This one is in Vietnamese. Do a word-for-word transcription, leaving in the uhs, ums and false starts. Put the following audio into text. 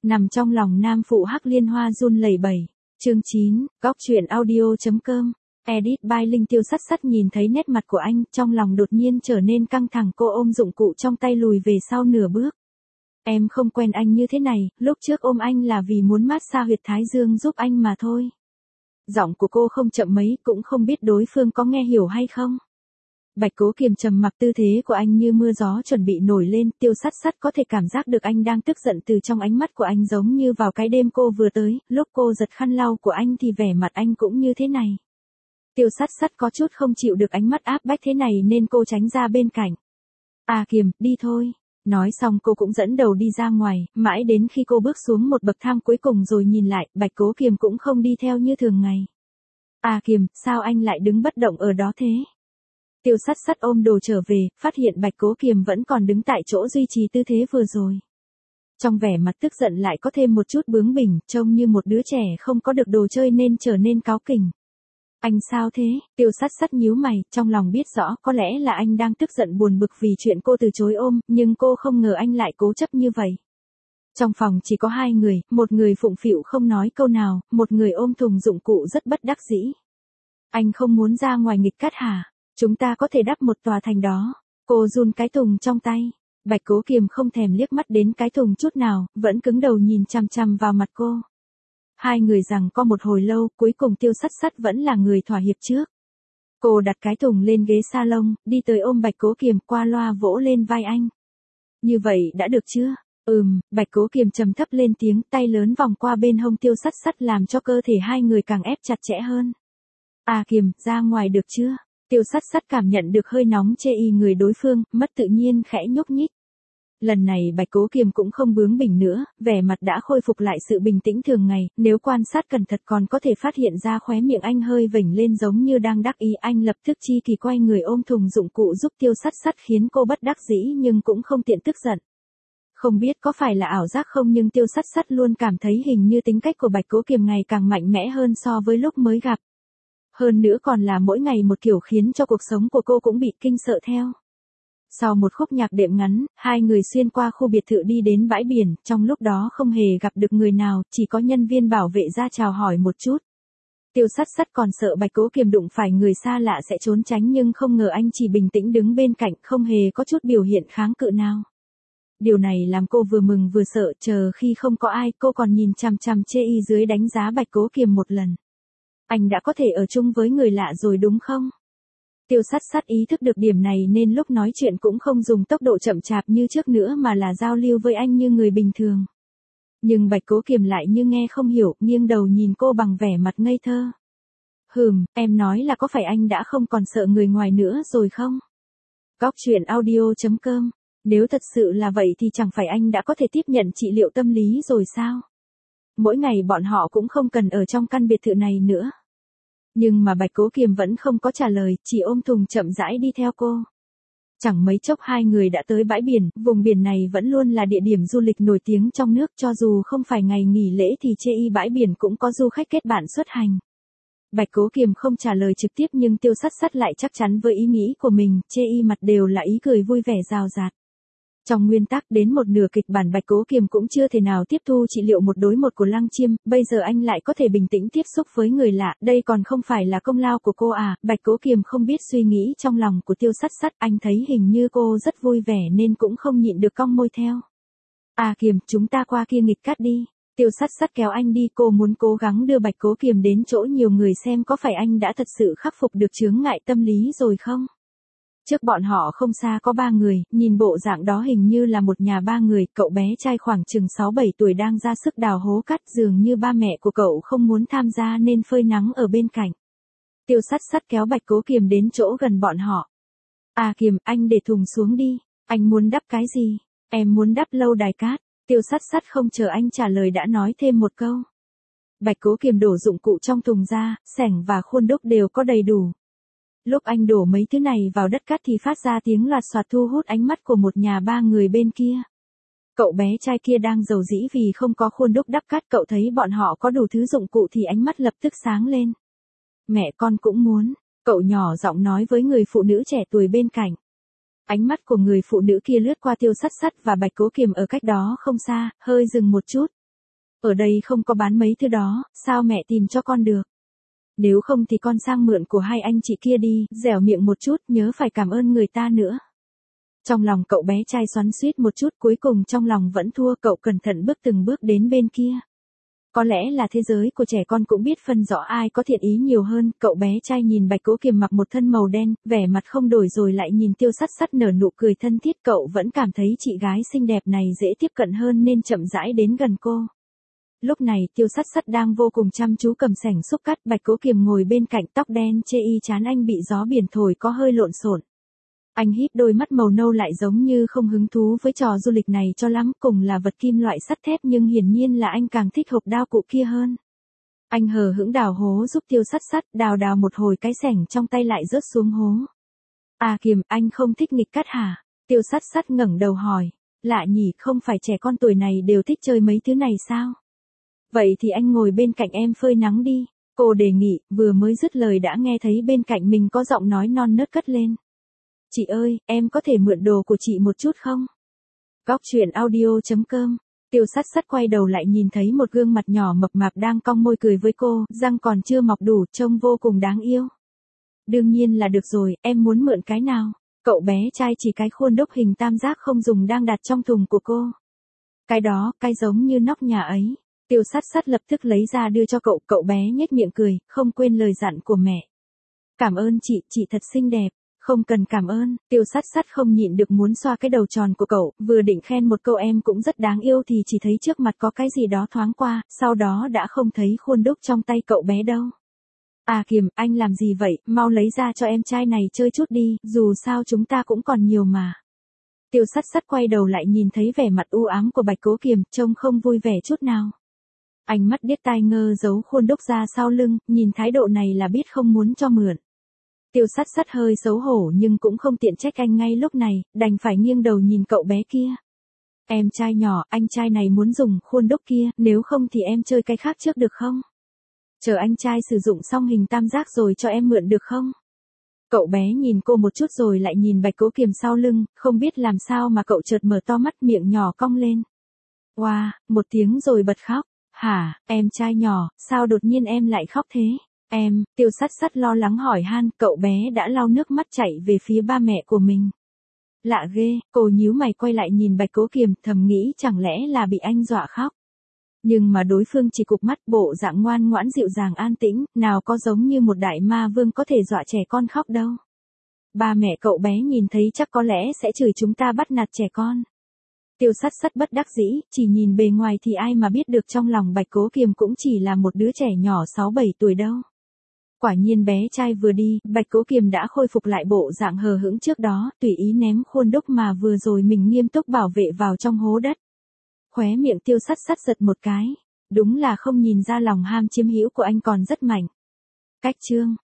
Nằm trong lòng nam phụ Hắc Liên Hoa run lẩy bẩy. Chương chín, góc truyện audio.com. Edit by Linh. Tiêu Sắt Sắt nhìn thấy nét mặt của anh, trong lòng đột nhiên trở nên căng thẳng, cô ôm dụng cụ trong tay lùi về sau nửa bước. Em không quen anh như thế này, lúc trước ôm anh là vì muốn mát xa huyệt thái dương giúp anh mà thôi. Giọng của cô không chậm mấy, cũng không biết đối phương có nghe hiểu hay không. Bạch Cố Kiềm trầm mặc, tư thế của anh như mưa gió chuẩn bị nổi lên, Tiêu Sắt Sắt có thể cảm giác được anh đang tức giận từ trong ánh mắt của anh, giống như vào cái đêm cô vừa tới, lúc cô giật khăn lau của anh thì vẻ mặt anh cũng như thế này. Tiêu Sắt Sắt có chút không chịu được ánh mắt áp bách thế này nên cô tránh ra bên cạnh. À Kiềm, đi thôi. Nói xong cô cũng dẫn đầu đi ra ngoài, mãi đến khi cô bước xuống một bậc thang cuối cùng rồi nhìn lại, Bạch Cố Kiềm cũng không đi theo như thường ngày. À Kiềm, sao anh lại đứng bất động ở đó thế? Tiêu Sắt Sắt ôm đồ trở về, phát hiện Bạch Cố Kiềm vẫn còn đứng tại chỗ duy trì tư thế vừa rồi. Trong vẻ mặt tức giận lại có thêm một chút bướng bỉnh, trông như một đứa trẻ không có được đồ chơi nên trở nên cáu kỉnh. Anh sao thế? Tiêu Sắt Sắt nhíu mày, trong lòng biết rõ có lẽ là anh đang tức giận buồn bực vì chuyện cô từ chối ôm, nhưng cô không ngờ anh lại cố chấp như vậy. Trong phòng chỉ có hai người, một người phụng phịu không nói câu nào, một người ôm thùng dụng cụ rất bất đắc dĩ. Anh không muốn ra ngoài nghịch cát hả? Chúng ta có thể đắp một tòa thành đó. Cô run cái thùng trong tay. Bạch Cố Kiềm không thèm liếc mắt đến cái thùng chút nào, vẫn cứng đầu nhìn chằm chằm vào mặt cô. Hai người giằng co một hồi lâu, cuối cùng Tiêu Sắt Sắt vẫn là người thỏa hiệp trước. Cô đặt cái thùng lên ghế salon, đi tới ôm Bạch Cố Kiềm, qua loa vỗ lên vai anh. Như vậy đã được chưa? Ừm, Bạch Cố Kiềm trầm thấp lên tiếng, tay lớn vòng qua bên hông Tiêu Sắt Sắt làm cho cơ thể hai người càng ép chặt chẽ hơn. À Kiềm, ra ngoài được chưa? Tiêu Sắt Sắt cảm nhận được hơi nóng chê y người đối phương, mất tự nhiên khẽ nhúc nhích. Lần này Bạch Cố Kiềm cũng không bướng bỉnh nữa, vẻ mặt đã khôi phục lại sự bình tĩnh thường ngày, nếu quan sát cẩn thận còn có thể phát hiện ra khóe miệng anh hơi vểnh lên giống như đang đắc ý. Anh lập tức chi kỳ quay người ôm thùng dụng cụ giúp Tiêu Sắt Sắt, khiến cô bất đắc dĩ nhưng cũng không tiện tức giận. Không biết có phải là ảo giác không nhưng Tiêu Sắt Sắt luôn cảm thấy hình như tính cách của Bạch Cố Kiềm ngày càng mạnh mẽ hơn so với lúc mới gặp. Hơn nữa còn là mỗi ngày một kiểu khiến cho cuộc sống của cô cũng bị kinh sợ theo. Sau một khúc nhạc đệm ngắn, hai người xuyên qua khu biệt thự đi đến bãi biển, trong lúc đó không hề gặp được người nào, chỉ có nhân viên bảo vệ ra chào hỏi một chút. Tiêu Sắt Sắt còn sợ Bạch Cố Kiềm đụng phải người xa lạ sẽ trốn tránh nhưng không ngờ anh chỉ bình tĩnh đứng bên cạnh, không hề có chút biểu hiện kháng cự nào. Điều này làm cô vừa mừng vừa sợ, chờ khi không có ai, cô còn nhìn chằm chằm chê y dưới đánh giá Bạch Cố Kiềm một lần. Anh đã có thể ở chung với người lạ rồi đúng không? Tiêu Sắt Sắt ý thức được điểm này nên lúc nói chuyện cũng không dùng tốc độ chậm chạp như trước nữa mà là giao lưu với anh như người bình thường. Nhưng Bạch Cố Kiềm lại như nghe không hiểu, nghiêng đầu nhìn cô bằng vẻ mặt ngây thơ. Hừm, em nói là có phải anh đã không còn sợ người ngoài nữa rồi không? Góc truyện audio.com. Nếu thật sự là vậy thì chẳng phải anh đã có thể tiếp nhận trị liệu tâm lý rồi sao? Mỗi ngày bọn họ cũng không cần ở trong căn biệt thự này nữa. Nhưng mà Bạch Cố Kiềm vẫn không có trả lời, chỉ ôm thùng chậm rãi đi theo cô. Chẳng mấy chốc hai người đã tới bãi biển, vùng biển này vẫn luôn là địa điểm du lịch nổi tiếng trong nước, cho dù không phải ngày nghỉ lễ thì chê y bãi biển cũng có du khách kết bạn xuất hành. Bạch Cố Kiềm không trả lời trực tiếp nhưng Tiêu Sắt Sắt lại chắc chắn với ý nghĩ của mình, chê y mặt đều là ý cười vui vẻ rào rạt. Trong nguyên tắc đến một nửa kịch bản Bạch Cố Kiềm cũng chưa thể nào tiếp thu trị liệu một đối một của Lăng Chiêm, bây giờ anh lại có thể bình tĩnh tiếp xúc với người lạ, đây còn không phải là công lao của cô à? Bạch Cố Kiềm không biết suy nghĩ trong lòng của Tiêu Sắt Sắt, anh thấy hình như cô rất vui vẻ nên cũng không nhịn được cong môi theo. À Kiềm, chúng ta qua kia nghịch cát đi. Tiêu Sắt Sắt kéo anh đi, cô muốn cố gắng đưa Bạch Cố Kiềm đến chỗ nhiều người xem có phải anh đã thật sự khắc phục được chướng ngại tâm lý rồi không? Trước bọn họ không xa có ba người, nhìn bộ dạng đó hình như là một nhà ba người, cậu bé trai khoảng chừng sáu bảy tuổi đang ra sức đào hố cát, dường như ba mẹ của cậu không muốn tham gia nên phơi nắng ở bên cạnh. Tiêu Sắt Sắt kéo Bạch Cố Kiềm đến chỗ gần bọn họ. À Kiềm, anh để thùng xuống đi, anh muốn đắp cái gì? Em muốn đắp lâu đài cát. Tiêu Sắt Sắt không chờ anh trả lời đã nói thêm một câu. Bạch Cố Kiềm đổ dụng cụ trong thùng ra, xẻng và khuôn đúc đều có đầy đủ. Lúc anh đổ mấy thứ này vào đất cát thì phát ra tiếng loạt soạt thu hút ánh mắt của một nhà ba người bên kia. Cậu bé trai kia đang rầu rĩ vì không có khuôn đúc đắp cát, cậu thấy bọn họ có đủ thứ dụng cụ thì ánh mắt lập tức sáng lên. Mẹ con cũng muốn, cậu nhỏ giọng nói với người phụ nữ trẻ tuổi bên cạnh. Ánh mắt của người phụ nữ kia lướt qua Tiêu Sắt Sắt và Bạch Cố Kiềm ở cách đó không xa, hơi dừng một chút. Ở đây không có bán mấy thứ đó, sao mẹ tìm cho con được? Nếu không thì con sang mượn của hai anh chị kia đi, dẻo miệng một chút, nhớ phải cảm ơn người ta nữa. Trong lòng cậu bé trai xoắn xuýt một chút, cuối cùng trong lòng vẫn thua, cậu cẩn thận bước từng bước đến bên kia. Có lẽ là thế giới của trẻ con cũng biết phân rõ ai có thiện ý nhiều hơn, cậu bé trai nhìn Bạch Cố Kiềm mặc một thân màu đen, vẻ mặt không đổi rồi lại nhìn Tiêu Sắt Sắt nở nụ cười thân thiết, cậu vẫn cảm thấy chị gái xinh đẹp này dễ tiếp cận hơn nên chậm rãi đến gần cô. Lúc này Tiêu Sắt Sắt đang vô cùng chăm chú cầm sảnh xúc cắt, Bạch Cố Kiềm ngồi bên cạnh, tóc đen chê y chán anh bị gió biển thổi có hơi lộn xộn. Anh híp đôi mắt màu nâu lại giống như không hứng thú với trò du lịch này cho lắm, cùng là vật kim loại sắt thép nhưng hiển nhiên là anh càng thích hộp đao cụ kia hơn. Anh hờ hững đào hố giúp Tiêu Sắt Sắt, đào đào một hồi cái sảnh trong tay lại rớt xuống hố. À Kiềm, anh không thích nghịch cắt hả? Tiêu Sắt Sắt ngẩng đầu hỏi. Lạ nhỉ, không phải trẻ con tuổi này đều thích chơi mấy thứ này sao? Vậy thì anh ngồi bên cạnh em phơi nắng đi. Cô đề nghị, vừa mới dứt lời đã nghe thấy bên cạnh mình có giọng nói non nớt cất lên. Chị ơi, em có thể mượn đồ của chị một chút không? Góc truyện audio chấm com. Tiêu Sắt Sắt quay đầu lại nhìn thấy một gương mặt nhỏ mập mạp đang cong môi cười với cô, răng còn chưa mọc đủ, trông vô cùng đáng yêu. Đương nhiên là được rồi, em muốn mượn cái nào? Cậu bé trai chỉ cái khuôn đúc hình tam giác không dùng đang đặt trong thùng của cô. Cái đó, cái giống như nóc nhà ấy. Tiêu Sắt Sắt lập tức lấy ra đưa cho cậu, cậu bé nhếch miệng cười, không quên lời dặn của mẹ. Cảm ơn chị, chị thật xinh đẹp. Không cần cảm ơn, Tiêu Sắt Sắt không nhịn được muốn xoa cái đầu tròn của cậu, vừa định khen một câu em cũng rất đáng yêu thì chỉ thấy trước mặt có cái gì đó thoáng qua, sau đó đã không thấy khuôn đúc trong tay cậu bé đâu. À Kiềm, anh làm gì vậy, mau lấy ra cho em trai này chơi chút đi, dù sao chúng ta cũng còn nhiều mà. Tiêu Sắt Sắt quay đầu lại nhìn thấy vẻ mặt u ám của Bạch Cố Kiềm, trông không vui vẻ chút nào. Ánh mắt điếc tai ngơ giấu khuôn đúc ra sau lưng, nhìn thái độ này là biết không muốn cho mượn. Tiêu Sắt Sắt hơi xấu hổ nhưng cũng không tiện trách anh ngay lúc này, đành phải nghiêng đầu nhìn cậu bé kia. Em trai nhỏ, anh trai này muốn dùng khuôn đúc kia, nếu không thì em chơi cái khác trước được không? Chờ anh trai sử dụng xong hình tam giác rồi cho em mượn được không? Cậu bé nhìn cô một chút rồi lại nhìn Bạch Cố Kiềm sau lưng, không biết làm sao mà cậu chợt mở to mắt, miệng nhỏ cong lên. Wow, một tiếng rồi bật khóc. Hả, em trai nhỏ, sao đột nhiên em lại khóc thế? Em, Tiêu Sắt Sắt lo lắng hỏi han, cậu bé đã lau nước mắt chạy về phía ba mẹ của mình. Lạ ghê, cô nhíu mày quay lại nhìn Bạch Cố Kiềm, thầm nghĩ chẳng lẽ là bị anh dọa khóc. Nhưng mà đối phương chỉ cụp mắt, bộ dạng ngoan ngoãn dịu dàng an tĩnh, nào có giống như một đại ma vương có thể dọa trẻ con khóc đâu. Ba mẹ cậu bé nhìn thấy chắc có lẽ sẽ chửi chúng ta bắt nạt trẻ con. Tiêu Sắt Sắt bất đắc dĩ, chỉ nhìn bề ngoài thì ai mà biết được trong lòng Bạch Cố Kiềm cũng chỉ là một đứa trẻ nhỏ sáu bảy tuổi đâu. Quả nhiên bé trai vừa đi, Bạch Cố Kiềm đã khôi phục lại bộ dạng hờ hững trước đó, tùy ý ném khuôn đúc mà vừa rồi mình nghiêm túc bảo vệ vào trong hố đất. Khóe miệng Tiêu Sắt Sắt giật một cái, đúng là không nhìn ra lòng ham chiếm hữu của anh còn rất mạnh. Cách chương